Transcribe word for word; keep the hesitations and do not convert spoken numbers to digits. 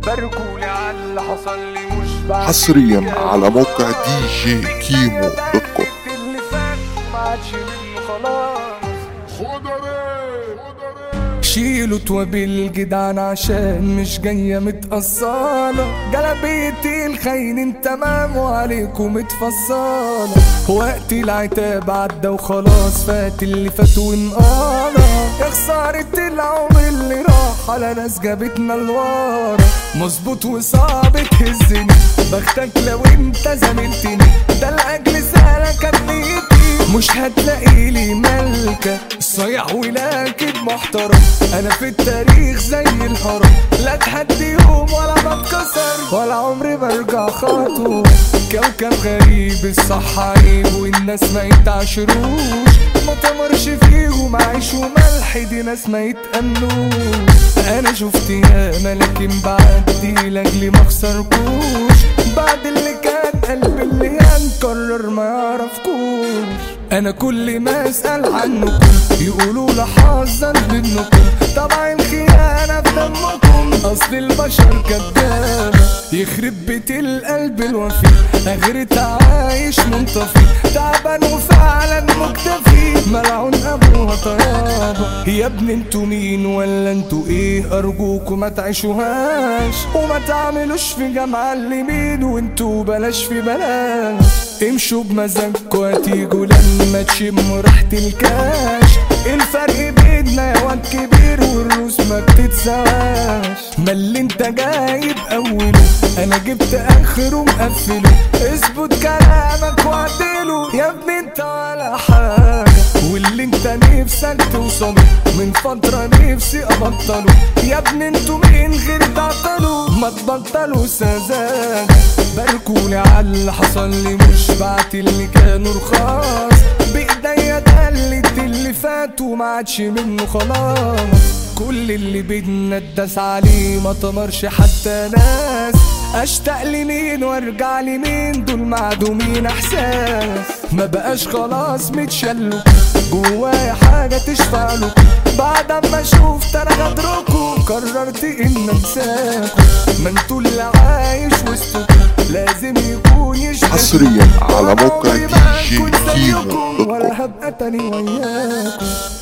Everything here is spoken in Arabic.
باركولي على اللي حصل لي مش بعد حصريا على موقع دي جي كيمو دوت كوم. اللي فات ما عادش منه خلاص. شيلوا توابي الجدعان عشان مش جاية متقصالة، جلبيتي الخاينين تمام وعليكم متفصلة. وقت العتاب عدى وخلاص فات اللي فات وانقالة. يا خسارة العمر اللي راح على ناس جابتنا لورا. مظبوط وصعب تهزني بختك لو انت زميلتني، ده لاجل سالك نيتي مش هتلاقي لي ملكة. صيح ولكن محترم انا في التاريخ زي الهرم، لا تهدي يوم ولا بتكسر ولا عمري برجع خطوة. كوكب غريب الصح عيب والناس ما يتعشروش، ما تمرش فيهم عيش وملح دي ناس ما يتأمنوش. انا شفت ياما لكن بعدي لاجلي ما خسركوش، بعد اللي كان قلبي اللي هنكرر ما يعرفكوش. انا كل ما اسأل عنكم يقولوا لحظا منكم، طبعا الخيانة في دمكم اصل البشر كدابة. يخرب بيت القلب الوفي اغرت عايش منطفي، تعبان وفعلا مكتفي ملعون ابوها طيابة. يا ابني انتوا مين ولا انتوا ايه؟ ارجوكوا ما تعيشوهاش وما تعملوش في جمع اليمين، وانتوا بلاش في بلاش. امشوا بمزاجكوا هتيجوا لما تشموا ريحة الكاش. الفرق بيننا يا واد كبير والروس ما بتتسواش. ما اللي انت جايب اوله انا جبت اخره مقفله، اثبت كلامك واعدله يا ابني انت ولا حاجة. واللي انت نفسك توصله من فترة نفسي ابطله، يا ابني انتوا مين غير تعطلوا ما تبطلوا سذاجة. باركولي على اللي حصل لي مش بعت اللي كانوا رخاص، بايديا دلت اللي فات وما عادش منه خلاص. كل اللي بدنا اتداس عليه ما تمرش حتى ناس، اشتاق لمين وارجع لمين دول معدومين احساس. ما بقاش خلاص متشلوا جوايا حاجة تشفعله، بعد اما شوفت انا غدركوا قررت ان انساكوا. ما انتوا اللي عايش وسطكوا لازم يكون يشبهكوا. حصريا على موقع دي جي كيمو دوت كوم. ولا هبقى تاني وياكوا.